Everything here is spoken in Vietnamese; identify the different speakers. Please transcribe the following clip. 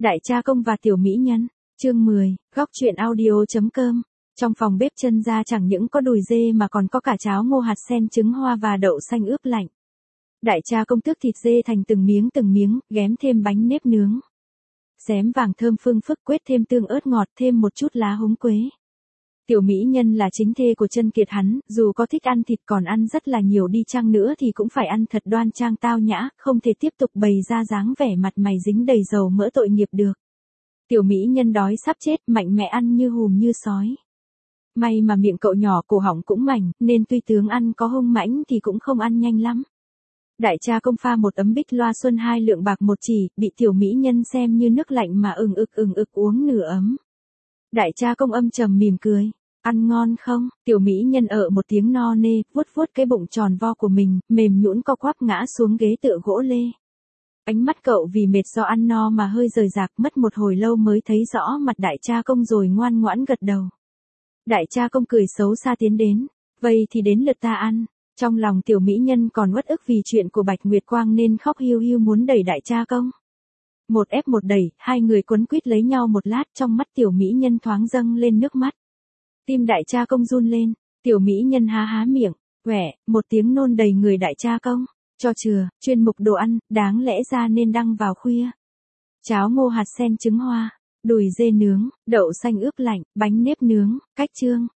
Speaker 1: Đại cha công và tiểu mỹ nhân, chương 10, góc truyện audio.com. Trong phòng bếp chân ra chẳng những có đùi dê mà còn có cả cháo ngô hạt sen, trứng hoa và đậu xanh ướp lạnh. Đại cha công tước thịt dê thành từng miếng, ghém thêm bánh nếp nướng. Xém vàng thơm phương phức, quết thêm tương ớt ngọt, thêm một chút lá húng quế. Tiểu mỹ nhân là chính thê của Chân Kiệt hắn, dù có thích ăn thịt còn ăn rất là nhiều đi chăng nữa thì cũng phải ăn thật đoan trang tao nhã, không thể tiếp tục bày ra dáng vẻ mặt mày dính đầy dầu mỡ tội nghiệp được. Tiểu mỹ nhân đói sắp chết, mạnh mẽ ăn như hùm như sói. May mà miệng cậu nhỏ cổ họng cũng mảnh, nên tuy tướng ăn có hung mãnh thì cũng không ăn nhanh lắm. Đại cha công pha một ấm bích loa xuân 2 lượng bạc một chỉ, bị tiểu mỹ nhân xem như nước lạnh mà ừng ực uống nửa ấm. Đại cha công âm trầm mỉm cười. Ăn ngon không? Tiểu mỹ nhân một tiếng no nê, vuốt cái bụng tròn vo của mình, mềm nhũn co quắp ngã xuống ghế tựa gỗ lê. Ánh mắt cậu vì mệt do ăn no mà hơi rời rạc, mất một hồi lâu mới thấy rõ mặt đại cha công rồi ngoan ngoãn gật đầu. Đại cha công cười xấu xa tiến đến. Vậy thì đến lượt ta ăn. Trong lòng tiểu mỹ nhân còn uất ức vì chuyện của Bạch Nguyệt Quang nên khóc hiu hiu muốn đẩy đại cha công. Một ép một đẩy, hai người quấn quýt lấy nhau một lát, trong mắt tiểu mỹ nhân thoáng dâng lên nước mắt. Tim đại cha công run lên, tiểu mỹ nhân há miệng, quẻ, một tiếng nôn đầy người đại cha công. Cho chừa, chuyên mục đồ ăn, đáng lẽ ra nên đăng vào khuya. Cháo ngô hạt sen trứng hoa, đùi dê nướng, đậu xanh ướp lạnh, bánh nếp nướng, cách chương.